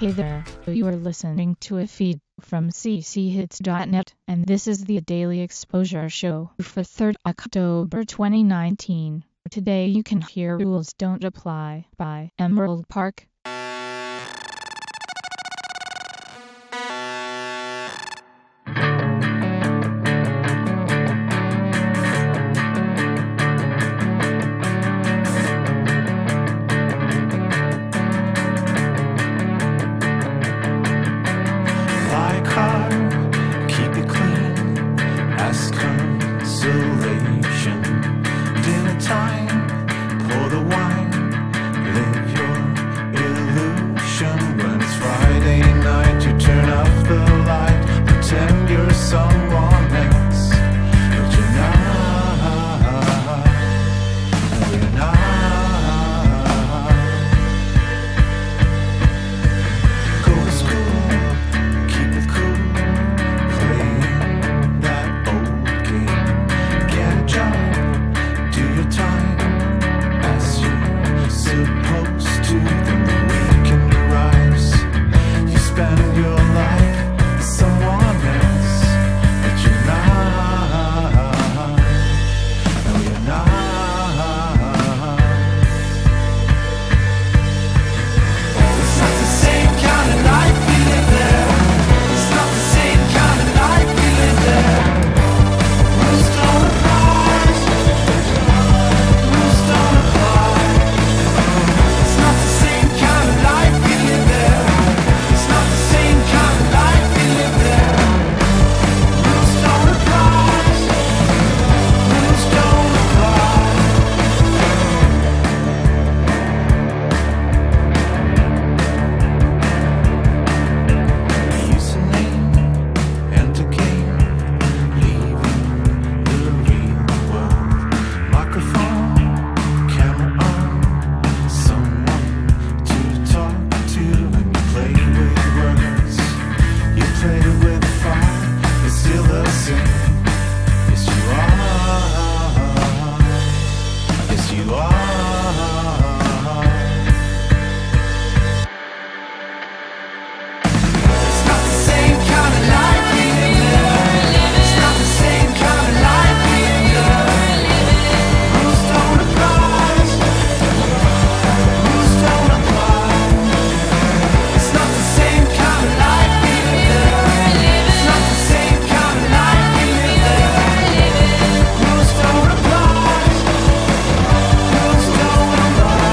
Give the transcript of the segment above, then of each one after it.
Hey there, you are listening to a feed from cchits.net, and this is the Daily Exposure Show for 3rd October 2019. Today you can hear Rules Don't Apply by Emerald Park. Dinner time, pour the wine, live your illusion. When it's Friday night, you turn off the light, pretend you're someone else, but you're not. No, you're not. Go to school, keep it cool, playing that old game. Get a job, do your time as you're supposed to. Then the weekend arrives, you spend your life with someone else, but you're not. No, you're not. It's not the same kind of life we live there. It's not the same kind of life we live there. Rules don't apply. Rules don't apply. It's not the same kind of life we live there. It's not the same kind of life we live there. Rules don't apply. Rules don't apply. Username, enter game, leaving the real world. Microphone, camera on, someone to talk to, and you play with words. You play with fire, it's still the same. Yes, you are. Yes, you are. It's not the same kind of life we live there. It's not the same kind of life we live there. Rules don't apply. Rules don't apply. It's not the same kind of life we live there. It's not the same kind of life we live there. Rules don't apply. Rules don't apply.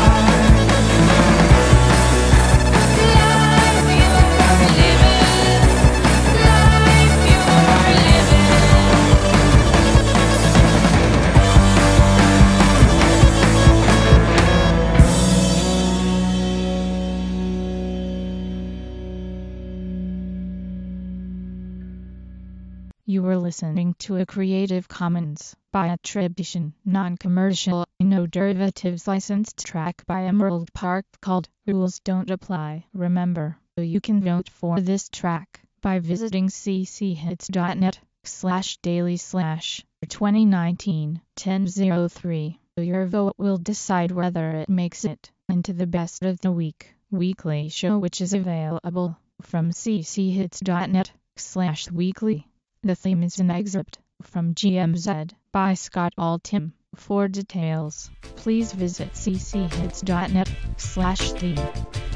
You were listening to a Creative Commons by attribution, non-commercial, no derivatives licensed track by Emerald Park called Rules Don't Apply. Remember, you can vote for this track by visiting cchits.net/daily/2019-1003. Your vote will decide whether it makes it into the Best of the Week weekly show, which is available from cchits.net/weekly. The theme is an excerpt from GMZ by Scott Altham. For details, please visit cchits.net/theme.